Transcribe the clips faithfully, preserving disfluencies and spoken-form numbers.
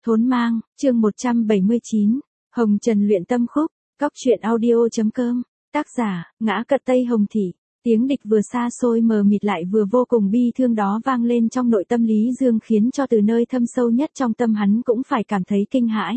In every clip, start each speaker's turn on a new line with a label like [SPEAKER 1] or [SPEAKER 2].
[SPEAKER 1] Thốn mang, chương một trăm bảy mươi chín, Hồng Trần luyện tâm khúc, cóc truyện audio.com, tác giả, Ngã Cật Tây Hồng Thị. Tiếng địch vừa xa xôi mờ mịt lại vừa vô cùng bi thương đó vang lên trong nội tâm Lý Dương, khiến cho từ nơi thâm sâu nhất trong tâm hắn cũng phải cảm thấy kinh hãi.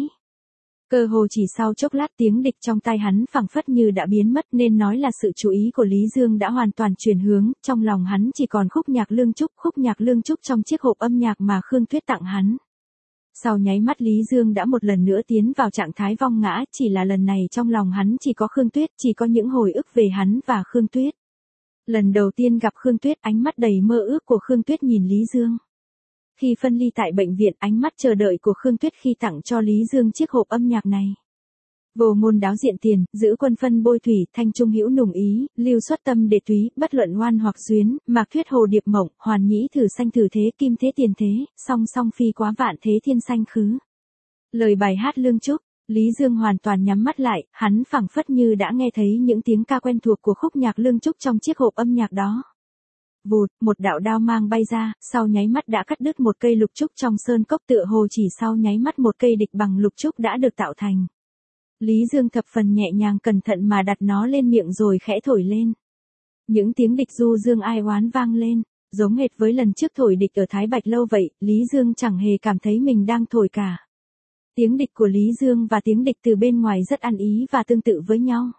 [SPEAKER 1] Cơ hồ chỉ sau chốc lát tiếng địch trong tai hắn phảng phất như đã biến mất, nên nói là sự chú ý của Lý Dương đã hoàn toàn chuyển hướng, trong lòng hắn chỉ còn khúc nhạc Lương Trúc, khúc nhạc Lương Trúc trong chiếc hộp âm nhạc mà Khương Tuyết tặng hắn. Sau nháy mắt Lý Dương đã một lần nữa tiến vào trạng thái vong ngã, chỉ là lần này trong lòng hắn chỉ có Khương Tuyết, chỉ có những hồi ức về hắn và Khương Tuyết. Lần đầu tiên gặp Khương Tuyết, ánh mắt đầy mơ ước của Khương Tuyết nhìn Lý Dương. Khi phân ly tại bệnh viện, ánh mắt chờ đợi của Khương Tuyết khi tặng cho Lý Dương chiếc hộp âm nhạc này. Vô ngôn đáo diện tiền, giữ quân phân bôi thủy, thanh trung hữu nùng ý, lưu xuất tâm đệ túy, bất luận ngoan hoặc duyến, mạc thuyết hồ điệp mộng, hoàn nhĩ thử sanh thử thế, kim thế tiền thế, song song phi quá vạn thế thiên sanh khứ. Lời bài hát Lương Trúc, Lý Dương hoàn toàn nhắm mắt lại, hắn phảng phất như đã nghe thấy những tiếng ca quen thuộc của khúc nhạc Lương Trúc trong chiếc hộp âm nhạc đó. Vụt, một đạo đao mang bay ra, sau nháy mắt đã cắt đứt một cây lục trúc trong sơn cốc, tựa hồ chỉ sau nháy mắt một cây địch bằng lục trúc đã được tạo thành. Lý Dương thập phần nhẹ nhàng cẩn thận mà đặt nó lên miệng rồi khẽ thổi lên. Những tiếng địch du dương ai oán vang lên, giống hệt với lần trước thổi địch ở Thái Bạch Lâu vậy, Lý Dương chẳng hề cảm thấy mình đang thổi cả. Tiếng địch của Lý Dương và tiếng địch từ bên ngoài rất ăn ý và tương tự với nhau.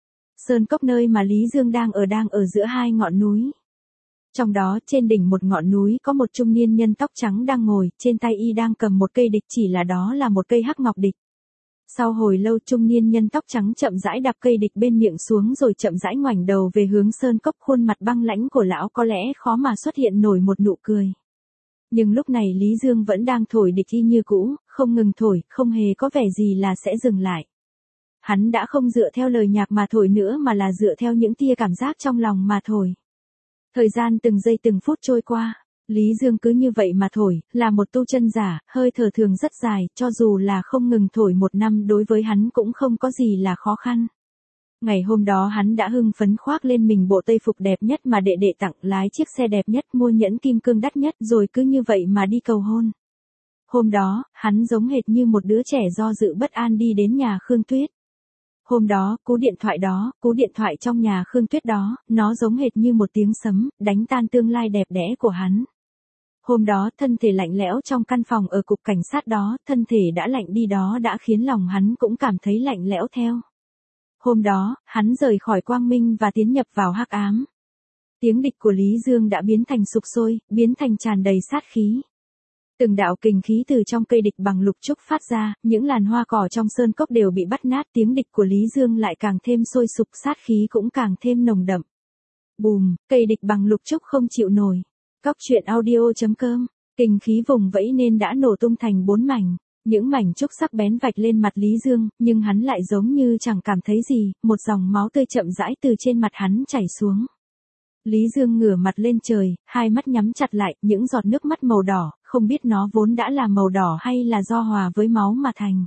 [SPEAKER 1] Sơn cốc nơi mà Lý Dương đang ở đang ở giữa hai ngọn núi. Trong đó trên đỉnh một ngọn núi có một trung niên nhân tóc trắng đang ngồi, trên tay y đang cầm một cây địch, chỉ là đó là một cây hắc ngọc địch. Sau hồi lâu trung niên nhân tóc trắng chậm rãi đạp cây địch bên miệng xuống rồi chậm rãi ngoảnh đầu về hướng sơn cốc, khuôn mặt băng lãnh của lão có lẽ khó mà xuất hiện nổi một nụ cười. Nhưng lúc này Lý Dương vẫn đang thổi địch y như cũ, không ngừng thổi, không hề có vẻ gì là sẽ dừng lại. Hắn đã không dựa theo lời nhạc mà thổi nữa mà là dựa theo những tia cảm giác trong lòng mà thổi. Thời gian từng giây từng phút trôi qua, Lý Dương cứ như vậy mà thổi, là một tu chân giả, hơi thở thường rất dài, cho dù là không ngừng thổi một năm đối với hắn cũng không có gì là khó khăn. Ngày hôm đó hắn đã hưng phấn khoác lên mình bộ tây phục đẹp nhất mà đệ đệ tặng, lái chiếc xe đẹp nhất, mua nhẫn kim cương đắt nhất, rồi cứ như vậy mà đi cầu hôn. Hôm đó, hắn giống hệt như một đứa trẻ do dự bất an đi đến nhà Khương Tuyết. Hôm đó, cú điện thoại đó, cú điện thoại trong nhà Khương Tuyết đó, nó giống hệt như một tiếng sấm, đánh tan tương lai đẹp đẽ của hắn. Hôm đó, thân thể lạnh lẽo trong căn phòng ở cục cảnh sát đó, thân thể đã lạnh đi đó đã khiến lòng hắn cũng cảm thấy lạnh lẽo theo. Hôm đó, hắn rời khỏi quang minh và tiến nhập vào hắc ám. Tiếng địch của Lý Dương đã biến thành sục sôi, biến thành tràn đầy sát khí. Từng đạo kình khí từ trong cây địch bằng lục trúc phát ra, những làn hoa cỏ trong sơn cốc đều bị bắt nát, tiếng địch của Lý Dương lại càng thêm sôi sục, sát khí cũng càng thêm nồng đậm. Bùm, cây địch bằng lục trúc không chịu nổi. Cóc truyện audio.com, kình khí vùng vẫy nên đã nổ tung thành bốn mảnh. Những mảnh trúc sắc bén vạch lên mặt Lý Dương, nhưng hắn lại giống như chẳng cảm thấy gì, một dòng máu tươi chậm rãi từ trên mặt hắn chảy xuống. Lý Dương ngửa mặt lên trời, hai mắt nhắm chặt lại, những giọt nước mắt màu đỏ, không biết nó vốn đã là màu đỏ hay là do hòa với máu mà thành.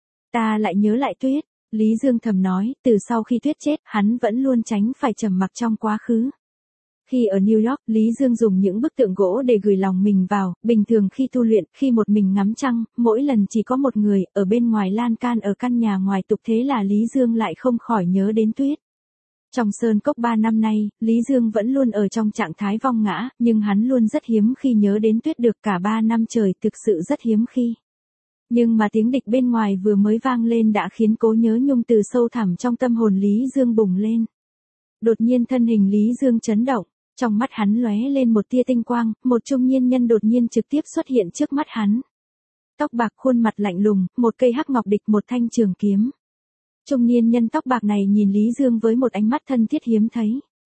[SPEAKER 1] Ta lại nhớ lại Tuyết, Lý Dương thầm nói, từ sau khi Tuyết chết, hắn vẫn luôn tránh phải trầm mặc trong quá khứ. Khi ở New York, Lý Dương dùng những bức tượng gỗ để gửi lòng mình vào, bình thường khi tu luyện, khi một mình ngắm trăng, mỗi lần chỉ có một người, ở bên ngoài lan can ở căn nhà ngoài tục, thế là Lý Dương lại không khỏi nhớ đến Tuyết. Trong sơn cốc ba năm nay, Lý Dương vẫn luôn ở trong trạng thái vong ngã, nhưng hắn luôn rất hiếm khi nhớ đến Tuyết được cả ba năm trời, thực sự rất hiếm khi. Nhưng mà tiếng địch bên ngoài vừa mới vang lên đã khiến cố nhớ nhung từ sâu thẳm trong tâm hồn Lý Dương bùng lên. Đột nhiên thân hình Lý Dương chấn động, trong mắt hắn lóe lên một tia tinh quang, một trung niên nhân đột nhiên trực tiếp xuất hiện trước mắt hắn. Tóc bạc, khuôn mặt lạnh lùng, một cây hắc ngọc địch, một thanh trường kiếm. Trung niên nhân tóc bạc này nhìn Lý Dương với một ánh mắt thân thiết hiếm thấy.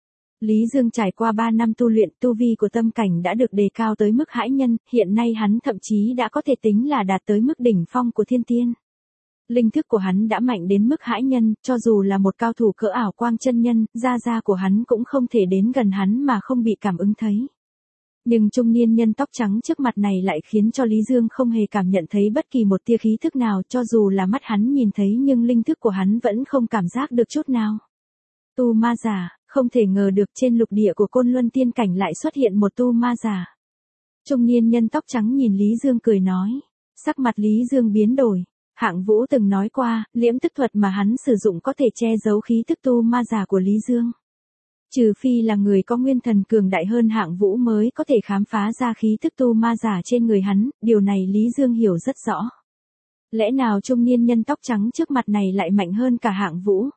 [SPEAKER 1] Lý Dương trải qua ba năm tu luyện, tu vi của tâm cảnh đã được đề cao tới mức hãi nhân, hiện nay hắn thậm chí đã có thể tính là đạt tới mức đỉnh phong của thiên tiên. Linh thức của hắn đã mạnh đến mức hãi nhân, cho dù là một cao thủ cỡ ảo quang chân nhân, da da của hắn cũng không thể đến gần hắn mà không bị cảm ứng thấy. Nhưng trung niên nhân tóc trắng trước mặt này lại khiến cho Lý Dương không hề cảm nhận thấy bất kỳ một tia khí thức nào, cho dù là mắt hắn nhìn thấy nhưng linh thức của hắn vẫn không cảm giác được chút nào. Tu ma giả, không thể ngờ được trên lục địa của Côn Luân tiên cảnh lại xuất hiện một tu ma giả. Trung niên nhân tóc trắng nhìn Lý Dương cười nói, Sắc mặt Lý Dương biến đổi. Hạng Vũ từng nói qua, liễm tức thuật mà hắn sử dụng có thể che giấu khí tức tu ma giả của Lý Dương. Trừ phi là người có nguyên thần cường đại hơn Hạng Vũ mới có thể khám phá ra khí tức tu ma giả trên người hắn, điều này Lý Dương hiểu rất rõ. Lẽ nào trung niên nhân tóc trắng trước mặt này lại mạnh hơn cả Hạng Vũ?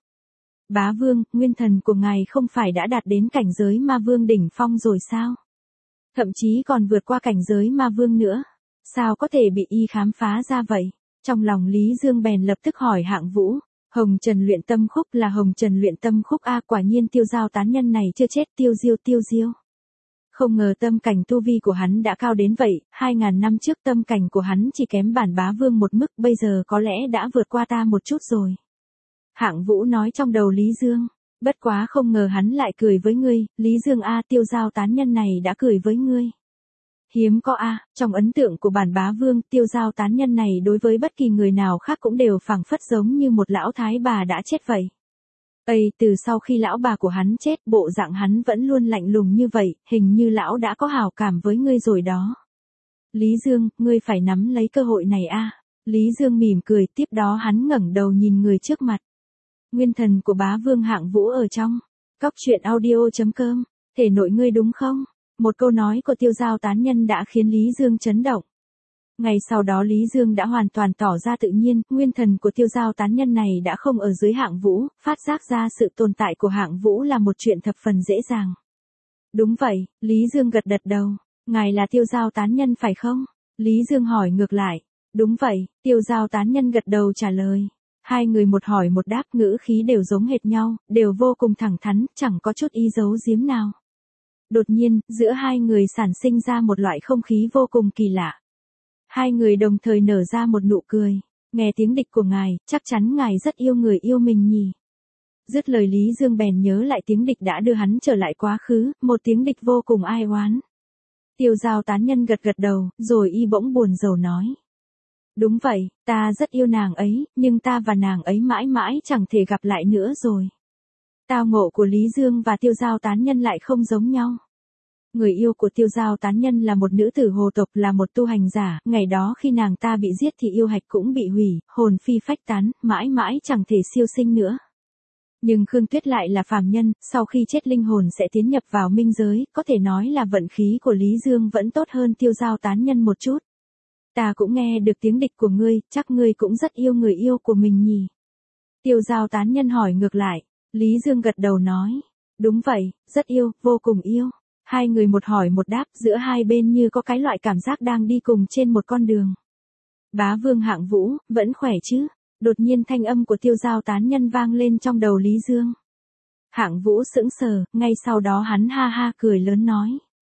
[SPEAKER 1] Bá Vương, nguyên thần của ngài không phải đã đạt đến cảnh giới ma vương đỉnh phong rồi sao? Thậm chí còn vượt qua cảnh giới ma vương nữa. Sao có thể bị y khám phá ra vậy? Trong lòng Lý Dương bèn lập tức hỏi Hạng Vũ. Hồng Trần luyện tâm khúc là Hồng Trần luyện tâm khúc A, quả nhiên Tiêu Giao tán nhân này chưa chết. Tiêu Diêu Tiêu Diêu. Không ngờ tâm cảnh tu vi của hắn đã cao đến vậy, hai ngàn năm trước tâm cảnh của hắn chỉ kém bản Bá Vương một mức, bây giờ có lẽ đã vượt qua ta một chút rồi. Hạng Vũ nói trong đầu Lý Dương, bất quá không ngờ hắn lại cười với ngươi, Lý Dương A, Tiêu Giao tán nhân này đã cười với ngươi. Hiếm có A, trong ấn tượng của bản Bá Vương, Tiêu Giao tán nhân này đối với bất kỳ người nào khác cũng đều phảng phất giống như một lão thái bà đã chết vậy. Ây, từ sau khi lão bà của hắn chết, bộ dạng hắn vẫn luôn lạnh lùng như vậy, hình như lão đã có hảo cảm với ngươi rồi đó. Lý Dương, ngươi phải nắm lấy cơ hội này A. Lý Dương mỉm cười, tiếp đó hắn ngẩng đầu nhìn người trước mặt. Nguyên thần của Bá Vương Hạng Vũ ở trong cóc truyện audio chấm com, thể nội ngươi đúng không? Một câu nói của Tiêu Giao tán nhân đã khiến Lý Dương chấn động. Ngày sau đó Lý Dương đã hoàn toàn tỏ ra tự nhiên, nguyên thần của Tiêu Giao tán nhân này đã không ở dưới Hạng Vũ, phát giác ra sự tồn tại của Hạng Vũ là một chuyện thập phần dễ dàng. Đúng vậy, Lý Dương gật gật đầu, ngài là Tiêu Giao tán nhân phải không? Lý Dương hỏi ngược lại. Đúng vậy, Tiêu Giao tán nhân gật đầu trả lời. Hai người một hỏi một đáp, ngữ khí đều giống hệt nhau, đều vô cùng thẳng thắn, chẳng có chút ý giấu giếm nào. Đột nhiên, giữa hai người sản sinh ra một loại không khí vô cùng kỳ lạ. Hai người đồng thời nở ra một nụ cười. Nghe tiếng địch của ngài, chắc chắn ngài rất yêu người yêu mình nhỉ. Dứt lời Lý Dương bèn nhớ lại tiếng địch đã đưa hắn trở lại quá khứ, một tiếng địch vô cùng ai oán. Tiêu Giao tán nhân gật gật đầu, rồi y bỗng buồn rầu nói. Đúng vậy, ta rất yêu nàng ấy, nhưng ta và nàng ấy mãi mãi chẳng thể gặp lại nữa rồi. Tao ngộ của Lý Dương và Tiêu Giao tán nhân lại không giống nhau. Người yêu của Tiêu Giao tán nhân là một nữ tử hồ tộc, là một tu hành giả, ngày đó khi nàng ta bị giết thì yêu hạch cũng bị hủy, hồn phi phách tán, mãi mãi chẳng thể siêu sinh nữa. Nhưng Khương Tuyết lại là phàm nhân, sau khi chết linh hồn sẽ tiến nhập vào minh giới, có thể nói là vận khí của Lý Dương vẫn tốt hơn Tiêu Giao tán nhân một chút. Ta cũng nghe được tiếng địch của ngươi, chắc ngươi cũng rất yêu người yêu của mình nhỉ? Tiêu Giao tán nhân hỏi ngược lại. Lý Dương gật đầu nói. Đúng vậy, rất yêu, vô cùng yêu. Hai người một hỏi một đáp, giữa hai bên như có cái loại cảm giác đang đi cùng trên một con đường. Bá Vương Hạng Vũ, vẫn khỏe chứ? Đột nhiên thanh âm của Tiêu Giao tán nhân vang lên trong đầu Lý Dương. Hạng Vũ sững sờ, ngay sau đó hắn ha ha cười lớn nói.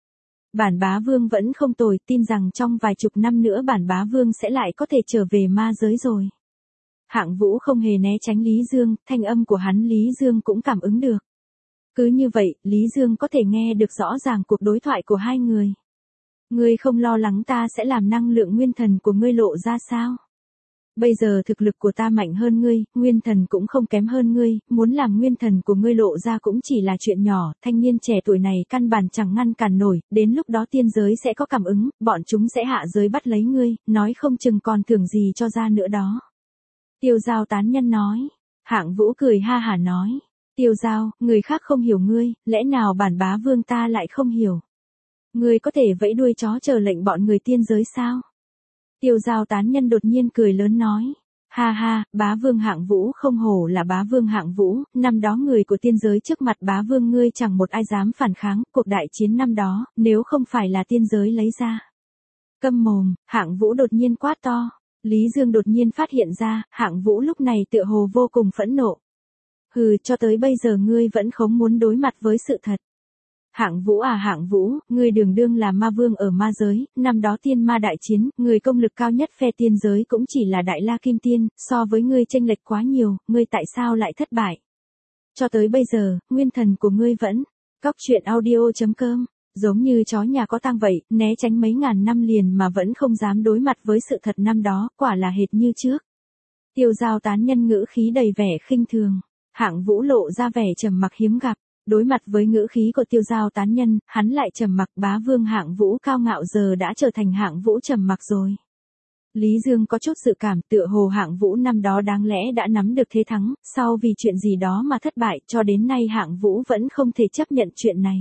[SPEAKER 1] Bản Bá Vương vẫn không tồi, tin rằng trong vài chục năm nữa bản Bá Vương sẽ lại có thể trở về ma giới rồi. Hạng Vũ không hề né tránh Lý Dương, thanh âm của hắn Lý Dương cũng cảm ứng được. Cứ như vậy, Lý Dương có thể nghe được rõ ràng cuộc đối thoại của hai người. Ngươi không lo lắng ta sẽ làm năng lượng nguyên thần của ngươi lộ ra sao? Bây giờ thực lực của ta mạnh hơn ngươi, nguyên thần cũng không kém hơn ngươi, muốn làm nguyên thần của ngươi lộ ra cũng chỉ là chuyện nhỏ, thanh niên trẻ tuổi này căn bản chẳng ngăn cản nổi, đến lúc đó tiên giới sẽ có cảm ứng, bọn chúng sẽ hạ giới bắt lấy ngươi, nói không chừng còn thưởng gì cho ra nữa đó. Tiêu Giao tán nhân nói. Hạng Vũ cười ha hả nói. Tiêu Giao, người khác không hiểu ngươi, lẽ nào bản Bá Vương ta lại không hiểu? Ngươi có thể vẫy đuôi chó chờ lệnh bọn người tiên giới sao? Tiêu Giao tán nhân đột nhiên cười lớn nói. Ha ha, Bá Vương Hạng Vũ không hổ là Bá Vương Hạng Vũ, năm đó người của tiên giới trước mặt Bá Vương ngươi chẳng một ai dám phản kháng, cuộc đại chiến năm đó, nếu không phải là tiên giới lấy ra. Câm mồm, Hạng Vũ đột nhiên quát to. Lý Dương đột nhiên phát hiện ra, Hạng Vũ lúc này tựa hồ vô cùng phẫn nộ. Hừ, cho tới bây giờ ngươi vẫn không muốn đối mặt với sự thật. Hạng Vũ à Hạng Vũ, ngươi đường đương là ma vương ở ma giới, năm đó tiên ma đại chiến, người công lực cao nhất phe tiên giới cũng chỉ là Đại La Kim Tiên, so với ngươi chênh lệch quá nhiều, ngươi tại sao lại thất bại? Cho tới bây giờ, nguyên thần của ngươi vẫn, cóc truyện audio chấm com, giống như chó nhà có tang vậy, né tránh mấy ngàn năm liền mà vẫn không dám đối mặt với sự thật năm đó, quả là hệt như trước. Tiêu Giao tán nhân ngữ khí đầy vẻ khinh thường, Hạng Vũ lộ ra vẻ trầm mặc hiếm gặp. Đối mặt với ngữ khí của Tiêu Giao tán nhân, hắn lại trầm mặc. Bá Vương Hạng Vũ cao ngạo giờ đã trở thành Hạng Vũ trầm mặc rồi. Lý Dương có chút dự cảm tựa hồ Hạng Vũ năm đó đáng lẽ đã nắm được thế thắng, sau vì chuyện gì đó mà thất bại cho đến nay Hạng Vũ vẫn không thể chấp nhận chuyện này.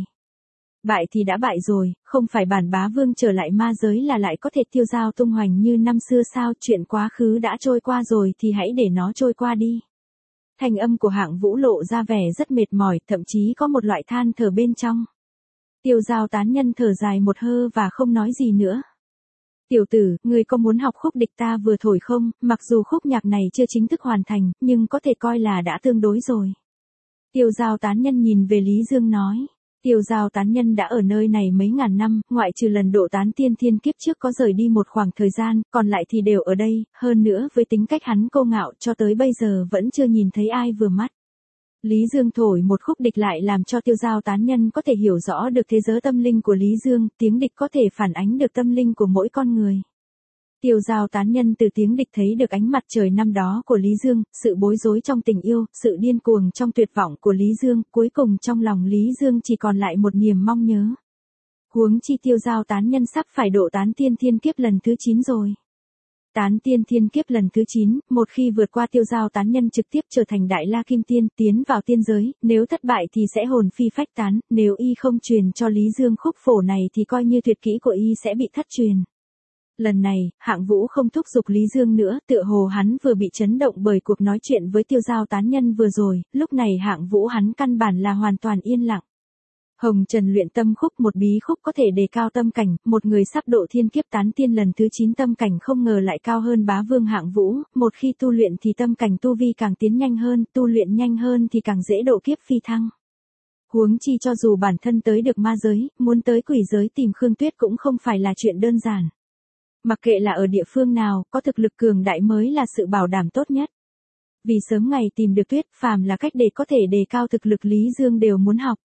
[SPEAKER 1] Bại thì đã bại rồi, không phải bản bá vương trở lại ma giới là lại có thể tiêu dao tung hoành như năm xưa sao, chuyện quá khứ đã trôi qua rồi thì hãy để nó trôi qua đi. Thanh âm của Hạng Vũ lộ ra vẻ rất mệt mỏi, thậm chí có một loại than thở bên trong. Tiêu Dao tán nhân thở dài một hơi và không nói gì nữa. Tiểu tử, ngươi có muốn học khúc địch ta vừa thổi không, mặc dù khúc nhạc này chưa chính thức hoàn thành, nhưng có thể coi là đã tương đối rồi. Tiêu Dao tán nhân nhìn về Lý Dương nói. Tiêu Dao tán nhân đã ở nơi này mấy ngàn năm, ngoại trừ lần độ tán tiên thiên kiếp trước có rời đi một khoảng thời gian, còn lại thì đều ở đây, hơn nữa với tính cách hắn cô ngạo cho tới bây giờ vẫn chưa nhìn thấy ai vừa mắt. Lý Dương thổi một khúc địch lại làm cho Tiêu Dao tán nhân có thể hiểu rõ được thế giới tâm linh của Lý Dương, tiếng địch có thể phản ánh được tâm linh của mỗi con người. Tiêu Dao tán nhân từ tiếng địch thấy được ánh mặt trời năm đó của Lý Dương, sự bối rối trong tình yêu, sự điên cuồng trong tuyệt vọng của Lý Dương, cuối cùng trong lòng Lý Dương chỉ còn lại một niềm mong nhớ. Huống chi Tiêu Dao tán nhân sắp phải độ tán tiên thiên kiếp lần thứ chín rồi. Tán tiên thiên kiếp lần thứ chín, một khi vượt qua Tiêu Dao tán nhân trực tiếp trở thành Đại La Kim Tiên, tiến vào tiên giới, nếu thất bại thì sẽ hồn phi phách tán, nếu y không truyền cho Lý Dương khúc phổ này thì coi như tuyệt kỹ của y sẽ bị thất truyền. Lần này, Hạng Vũ không thúc giục Lý Dương nữa, tựa hồ hắn vừa bị chấn động bởi cuộc nói chuyện với Tiêu Dao tán nhân vừa rồi, lúc này Hạng Vũ hắn căn bản là hoàn toàn yên lặng. Hồng Trần luyện tâm khúc, một bí khúc có thể đề cao tâm cảnh, một người sắp độ thiên kiếp tán tiên lần thứ chín tâm cảnh không ngờ lại cao hơn bá vương Hạng Vũ, một khi tu luyện thì tâm cảnh tu vi càng tiến nhanh hơn, tu luyện nhanh hơn thì càng dễ độ kiếp phi thăng. Huống chi cho dù bản thân tới được ma giới, muốn tới quỷ giới tìm Khương Tuyết cũng không phải là chuyện đơn giản. Mặc kệ là ở địa phương nào, có thực lực cường đại mới là sự bảo đảm tốt nhất. Vì sớm ngày tìm được Tuyết, phàm là cách để có thể đề cao thực lực Lý Dương đều muốn học.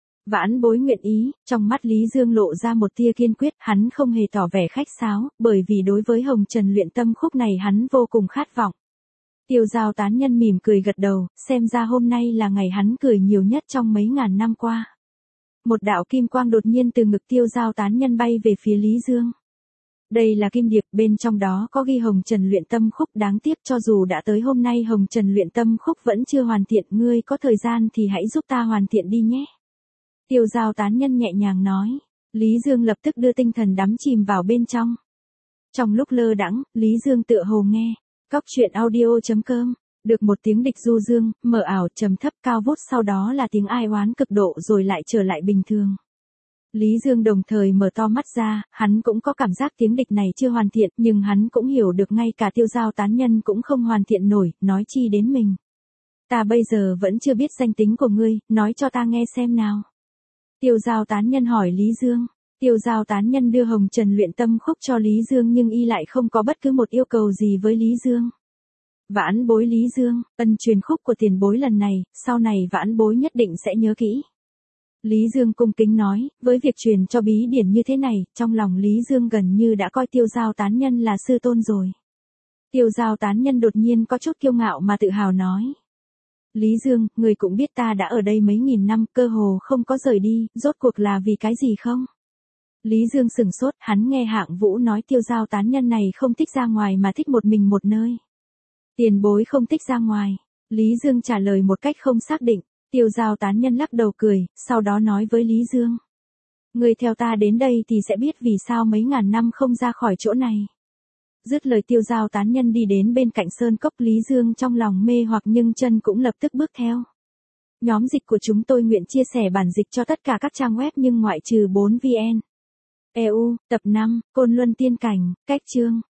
[SPEAKER 1] Vãn bối nguyện ý, trong mắt Lý Dương lộ ra một tia kiên quyết, hắn không hề tỏ vẻ khách sáo, bởi vì đối với Hồng Trần luyện tâm khúc này hắn vô cùng khát vọng. Tiêu Dao tán nhân mỉm cười gật đầu, xem ra hôm nay là ngày hắn cười nhiều nhất trong mấy ngàn năm qua. Một đạo kim quang đột nhiên từ ngực Tiêu Dao tán nhân bay về phía Lý Dương. Đây là kim điệp, bên trong đó có ghi Hồng Trần luyện tâm khúc, đáng tiếc cho dù đã tới hôm nay Hồng Trần luyện tâm khúc vẫn chưa hoàn thiện, ngươi có thời gian thì hãy giúp ta hoàn thiện đi nhé. Tiêu Dao tán nhân nhẹ nhàng nói. Lý Dương lập tức đưa tinh thần đắm chìm vào bên trong. Trong lúc lơ đãng, Lý Dương tựa hồ nghe. Cóc truyện audio chấm com. Được một tiếng địch du dương, mờ ảo, trầm thấp, cao vút, sau đó là tiếng ai oán cực độ rồi lại trở lại bình thường. Lý Dương đồng thời mở to mắt ra, hắn cũng có cảm giác tiếng địch này chưa hoàn thiện, nhưng hắn cũng hiểu được ngay cả Tiêu Dao tán nhân cũng không hoàn thiện nổi, nói chi đến mình. Ta bây giờ vẫn chưa biết danh tính của ngươi, nói cho ta nghe xem nào. Tiêu Dao tán nhân hỏi Lý Dương. Tiêu Dao tán nhân đưa Hồng Trần luyện tâm khúc cho Lý Dương nhưng y lại không có bất cứ một yêu cầu gì với Lý Dương. Vãn bối Lý Dương, ân truyền khúc của tiền bối lần này, sau này vãn bối nhất định sẽ nhớ kỹ. Lý Dương cung kính nói, với việc truyền cho bí điển như thế này, trong lòng Lý Dương gần như đã coi Tiêu Dao tán nhân là sư tôn rồi. Tiêu Dao tán nhân đột nhiên có chút kiêu ngạo mà tự hào nói. Lý Dương, người cũng biết ta đã ở đây mấy nghìn năm, cơ hồ không có rời đi, rốt cuộc là vì cái gì không? Lý Dương sửng sốt, hắn nghe Hạng Vũ nói Tiêu Dao tán nhân này không thích ra ngoài mà thích một mình một nơi. Tiền bối không thích ra ngoài. Lý Dương trả lời một cách không xác định. Tiêu Dao tán nhân lắc đầu cười, sau đó nói với Lý Dương. Người theo ta đến đây thì sẽ biết vì sao mấy ngàn năm không ra khỏi chỗ này. Dứt lời Tiêu Dao tán nhân đi đến bên cạnh sơn cốc. Lý Dương trong lòng mê hoặc nhưng chân cũng lập tức bước theo. Nhóm dịch của chúng tôi nguyện chia sẻ bản dịch cho tất cả các trang web nhưng ngoại trừ bốn vn. e u, tập năm, Côn Luân Tiên Cảnh, cách chương.